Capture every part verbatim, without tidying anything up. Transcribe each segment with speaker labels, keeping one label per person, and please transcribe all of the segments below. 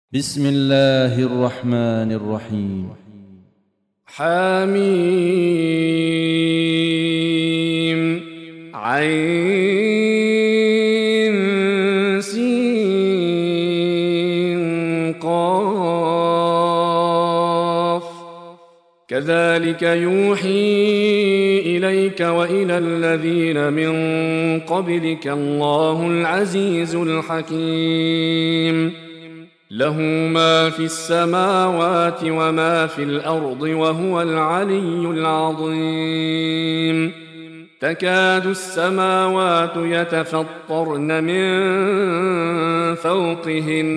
Speaker 1: بسم الله الرحمن الرحيم.
Speaker 2: حميم عين سين قاف كذلك يوحي إليك وإلى الذين من قبلك الله العزيز الحكيم. له ما في السماوات وما في الأرض وهو العلي العظيم. تكاد السماوات يتفطرن من فوقهن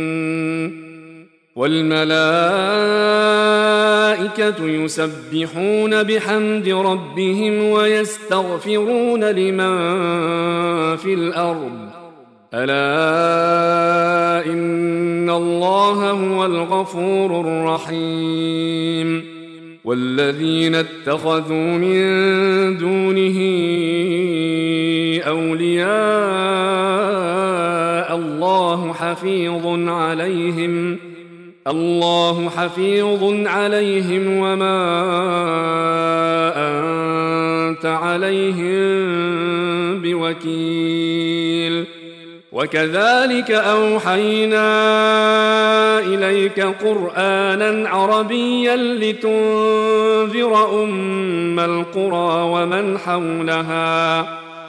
Speaker 2: والملائكة يسبحون بحمد ربهم ويستغفرون لمن في الأرض ألا إن الله هو الغفور الرحيم. والذين اتخذوا من دونه أولياء الله حفيظ عليهم الله حفيظ عليهم وما أنت عليهم بوكيل. وكذلك أوحينا إليك قرآنا عربيا لتنذر أم القرى ومن حولها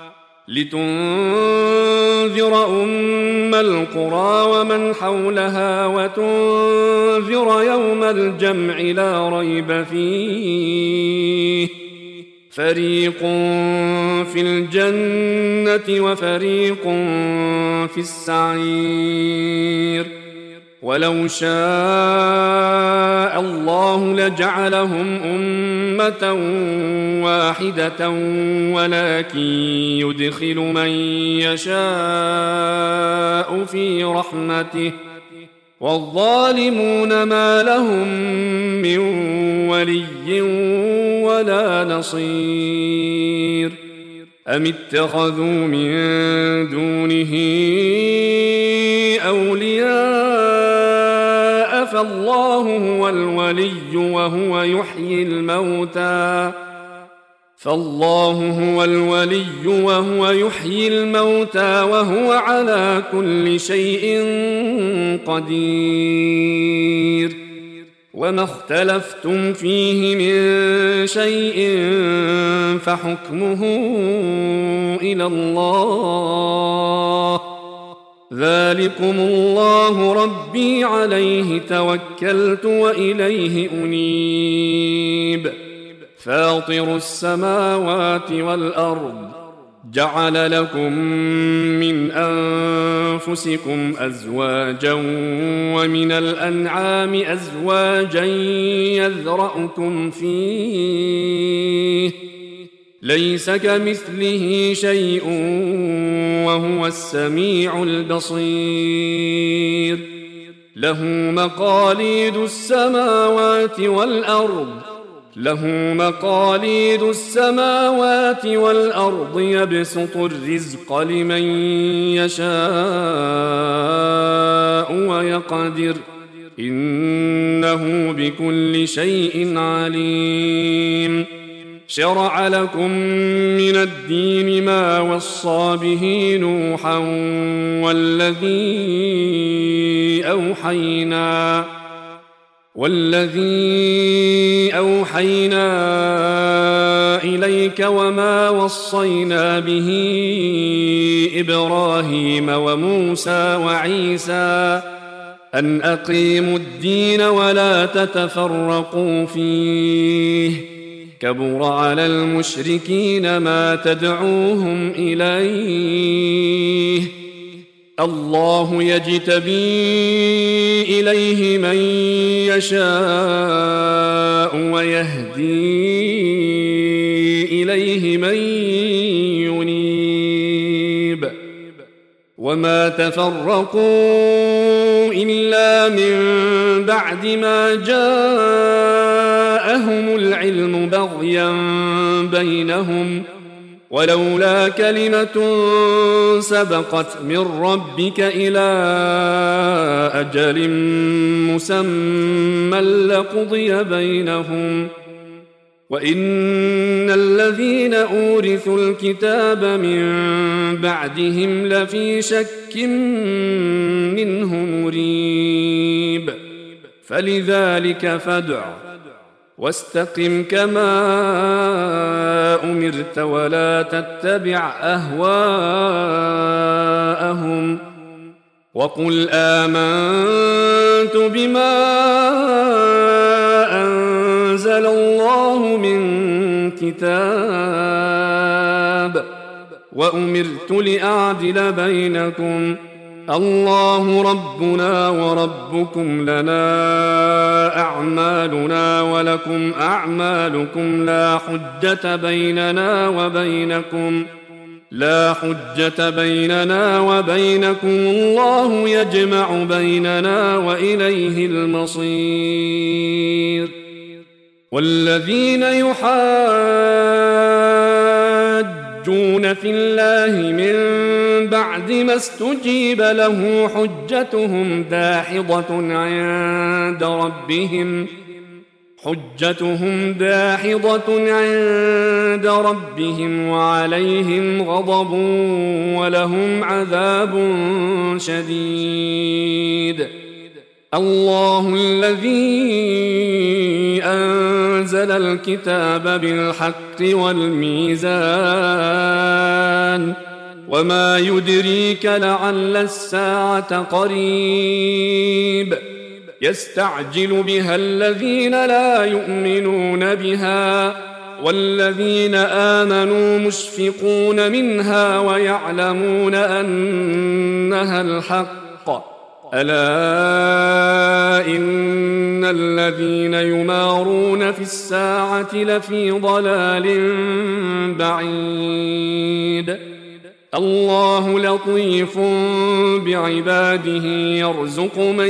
Speaker 2: لتنذر أم القرى ومن حولها وتنذر يوم الجمع لا ريب فيه فريق في الجنة وفريق في السعير. ولو شاء الله لجعلهم أمة واحدة ولكن يدخل من يشاء في رحمته والظالمون ما لهم من ولي ولا نصير. أم اتخذوا من دونه أولياء فالله هو الولي وهو يحيي الموتى فالله هو الولي وهو يحيي الموتى وهو على كل شيء قدير. وما اختلفتم فيه من شيء فحكمه إلى الله ذلكم الله ربي عليه توكلت وإليه أنيب. فاطر السماوات والأرض جعل لكم من أنفسكم أزواجا ومن الأنعام أزواجا يذرأكم فيه ليس كمثله شيء وهو السميع البصير. له مقاليد السماوات والأرض له مقاليد السماوات والأرض يبسط الرزق لمن يشاء ويقدر إنه بكل شيء عليم. شرع لكم من الدين ما وصى به نوحا والذي أوحينا والذي أوحينا إليك وما وصينا به إبراهيم وموسى وعيسى أن أقيموا الدين ولا تتفرقوا فيه كبر على المشركين ما تدعوهم إليه. الله يجتبي إليه من يشاء ويهدي إليه من ينيب. وما تفرقوا إلا من بعد ما جاءهم العلم بغيا بينهم ولولا كلمة سبقت من ربك إلى أجل مسمى لقضي بينهم وإن الذين أورثوا الكتاب من بعدهم لفي شك منه مريب فلذلك فادع واستقم كما أمرت ولا تتبع أهواءهم وقل آمنت بما أنزل الله من كتاب وأمرت لأعدل بينكم الله ربنا وربكم لنا أعمالنا ولكم أعمالكم لا حجة بيننا وبينكم لا حجة بيننا وبينكم الله يجمع بيننا وإليه المصير والذين يحاجون في الله من بعد ما استجيب له حجتهم داحضة عند ربهم حجتهم داحضة عند ربهم وعليهم غضب ولهم عذاب شديد الله الذي أنزل الكتاب بالحق والميزان وما يدريك لعل الساعة قريب يستعجل بها الذين لا يؤمنون بها والذين آمنوا مشفقون منها ويعلمون أنها الحق ألا إن الذين يمارون في الساعة لفي ضلال بعيد الله لطيف بعباده يرزق من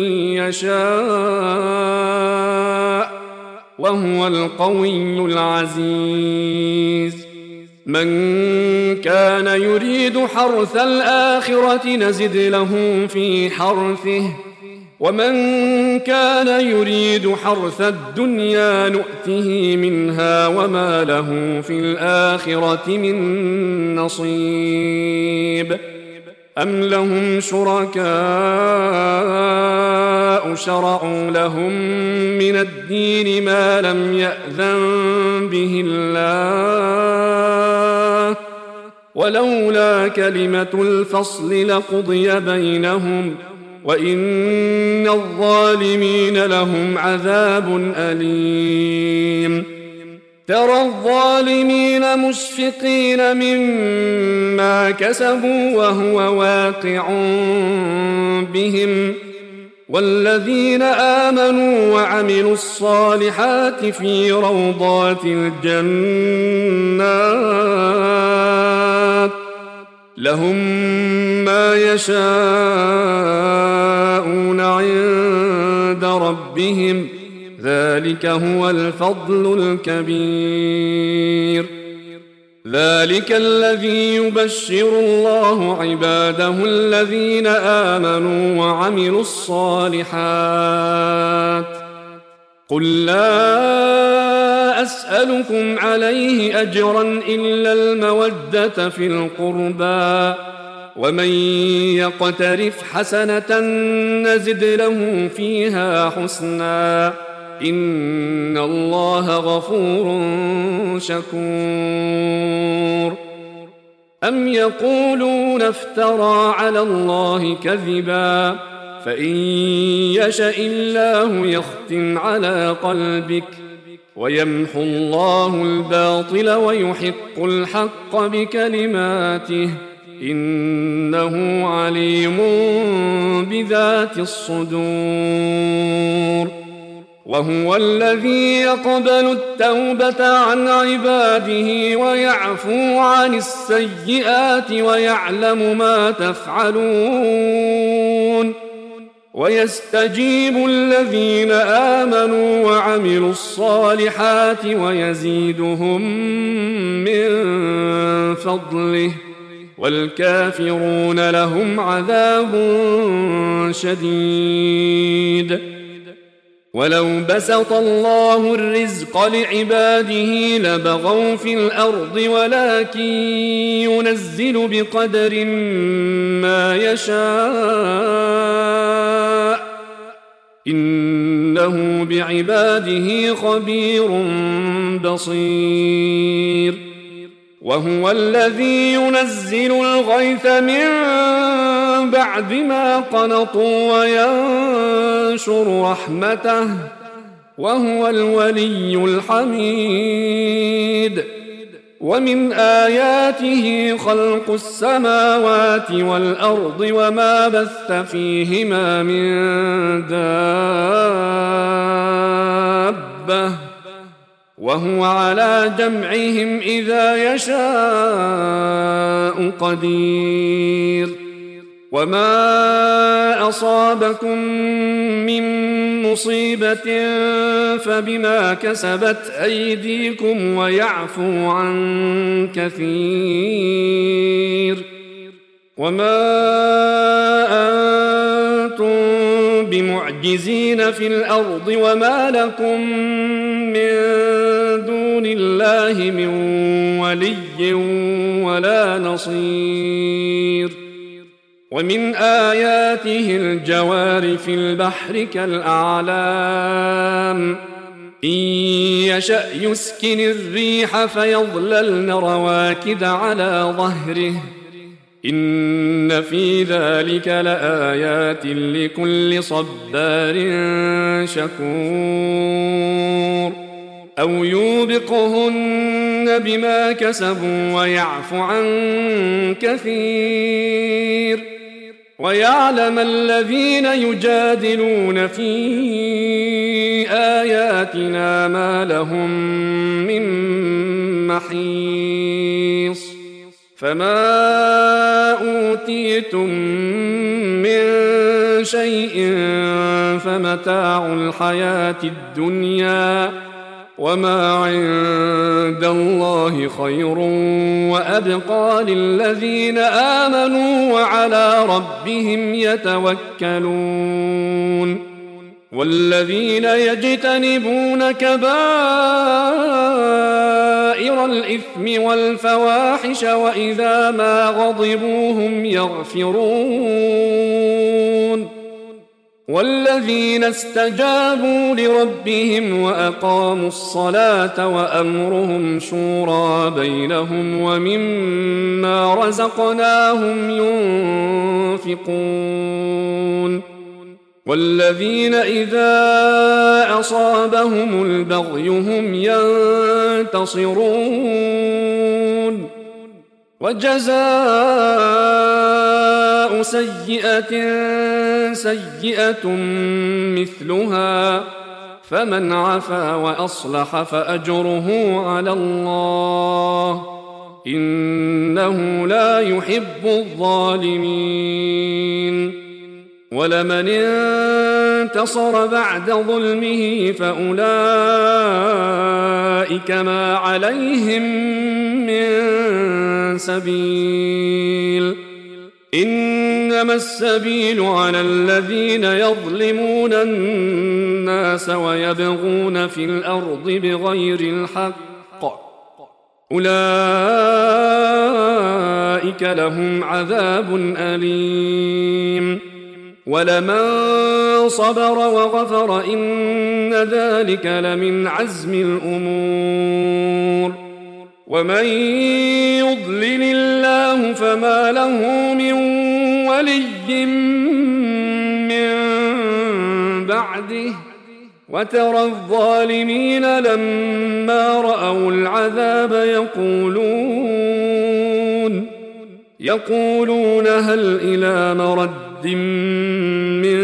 Speaker 2: يشاء وهو القوي العزيز من كان يريد حرث الآخرة نزد له في حرثه ومن كان يريد حرث الدنيا نؤته منها وما له في الآخرة من نصيب أم لهم شركاء شرعوا لهم من الدين ما لم يأذن به الله ولولا كلمة الفصل لقضي بينهم وإن الظالمين لهم عذاب أليم ترى الظالمين مشفقين مما كسبوا وهو واقع بهم والذين آمنوا وعملوا الصالحات في روضات الجنات لهم ما يشاءون عند ربهم ذلك هو الفضل الكبير ذلك الذي يبشر الله عباده الذين آمنوا وعملوا الصالحات قل لا أسألكم عليه أجرا إلا المودة في القربى ومن يقترف حسنة نزد له فيها حسنا إن الله غفور شكور أم يقولون افترى على الله كذبا فإن يشأ الله يختم على قلبك ويمحو الله الباطل ويحق الحق بكلماته إنه عليم بذات الصدور وهو الذي يقبل التوبة عن عباده ويعفو عن السيئات ويعلم ما تفعلون ويستجيب الذين آمنوا وعملوا الصالحات ويزيدهم من فضله والكافرون لهم عذاب شديد. ولو بسط الله الرزق لعباده لبغوا في الأرض ولكن ينزل بقدر ما يشاء إنه بعباده خبير بصير. وهو الذي ينزل الغيث من بعد ما قنطوا وينشر رحمته وهو الولي الحميد. ومن آياته خلق السماوات والأرض وما بث فيهما من دابة وهو على جمعهم إذا يشاء قدير. وما أصابكم من مصيبة فبما كسبت أيديكم ويعفو عن كثير. وما أنتم بمعجزين في الأرض وما لكم من دون الله من ولي ولا نصير. ومن آياته الجوار في البحر كالأعلام إن يشأ يسكن الريح فيظللن رواكد على ظهره إن في ذلك لآيات لكل صبار شكور. أو يوبقهن بما كسبوا ويعفو عن كثير. ويعلم الذين يجادلون في آياتنا ما لهم من محيص. فما أوتيتم من شيء فمتاع الحياة الدنيا وما عند الله خير وأبقى للذين آمنوا وعلى ربهم يتوكلون. والذين يجتنبون كبائر الإثم والفواحش وإذا ما غضبوا هم يغفرون. والذين استجابوا لربهم وأقاموا الصلاة وأمرهم شورى بينهم ومما رزقناهم ينفقون. والذين إذا أصابهم البغي هم ينتصرون. وجزاء سيئة سيئة مثلها فمن عفا وأصلح فأجره على الله إنه لا يحب الظالمين. ولمن انتصر بعد ظلمه فأولئك ما عليهم من سبيل إنما السبيل على الذين يظلمون الناس ويبغون في الأرض بغير الحق أولئك لهم عذاب أليم. ولمن صبر وغفر إن ذلك لمن عزم الأمور. ومن يضلل الله فما له من ولي من بعده وترى الظالمين لما رأوا العذاب يقولون يقولون هل إلى مرد من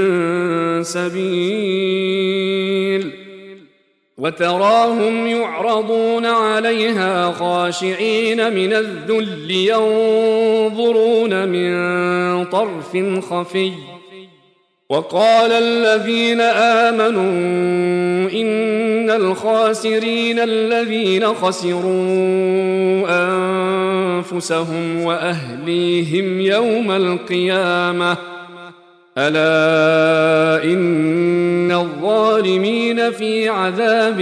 Speaker 2: سبيل وتراهم يعرضون عليها خاشعين من الذل ينظرون من طرف خفي. وقال الذين آمنوا إن الخاسرين الذين خسروا أنفسهم أنفسهم وأهليهم يوم القيامة ألا إن الظالمين في عذاب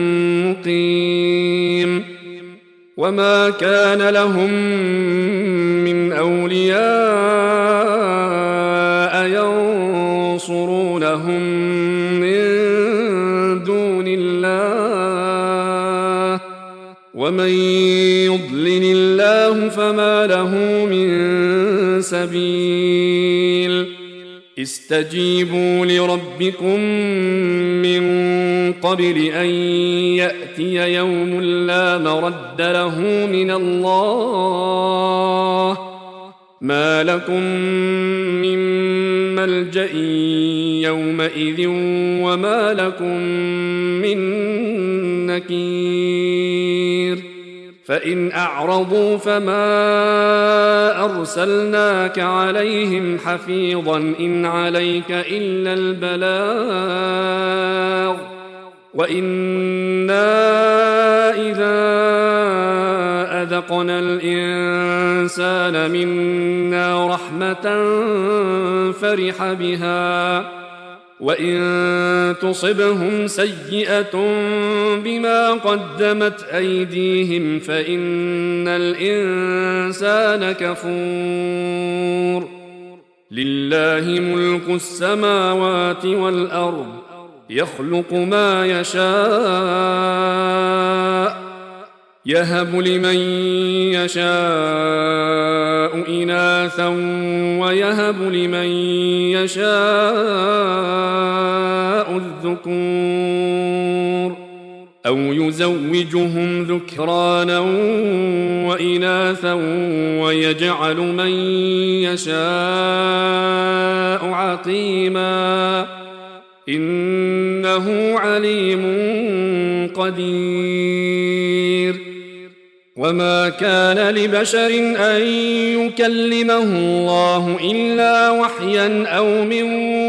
Speaker 2: مقيم وما كان لهم من أولياء ينصرونهم من دون الله ومن يضلل الله فما له من سبيل استجيبوا لربكم من قبل أن يأتي يوم لا مرد له من الله ما لكم من ملجأ يومئذ وما لكم من نكير فإن أعرضوا فما أرسلناك عليهم حفيظا إن عليك إلا البلاغ وإنا إذا أذقنا الإنسان منا رحمة فرح بها وإن تصبهم سيئة بما قدمت أيديهم فإن الإنسان كفور لله ملك السماوات والأرض يخلق ما يشاء يهب لمن يشاء إناثا ويهب لمن يشاء الذكور أو يزوجهم ذكرانا وإناثا ويجعل من يشاء عقيما إنه عليم قدير وما كان لبشر أن يكلمه الله إلا وحيا أو من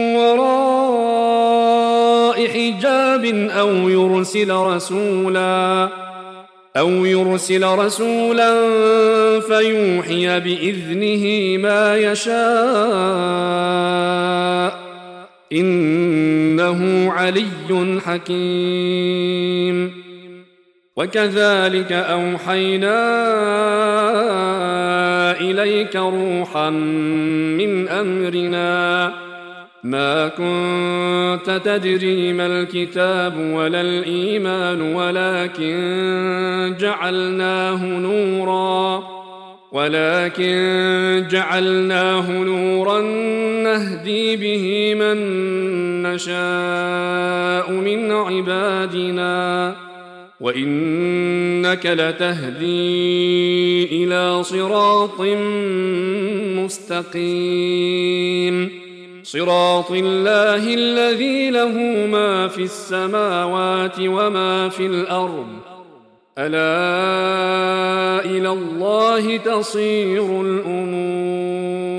Speaker 2: وراء حجاب أو يرسل رسولا أو يرسل رسولا فيوحي بإذنه ما يشاء إنه علي حكيم وكذلك أوحينا إليك روحا من أمرنا ما كنت تدري ما الكتاب ولا الإيمان ولكن جعلناه نورا ولكن جعلناه نورا نهدي به من نشاء من عبادنا وإنك لتهدي إلى صراط مستقيم صراط الله الذي له ما في السماوات وما في الأرض ألا إلى الله تصير الأمور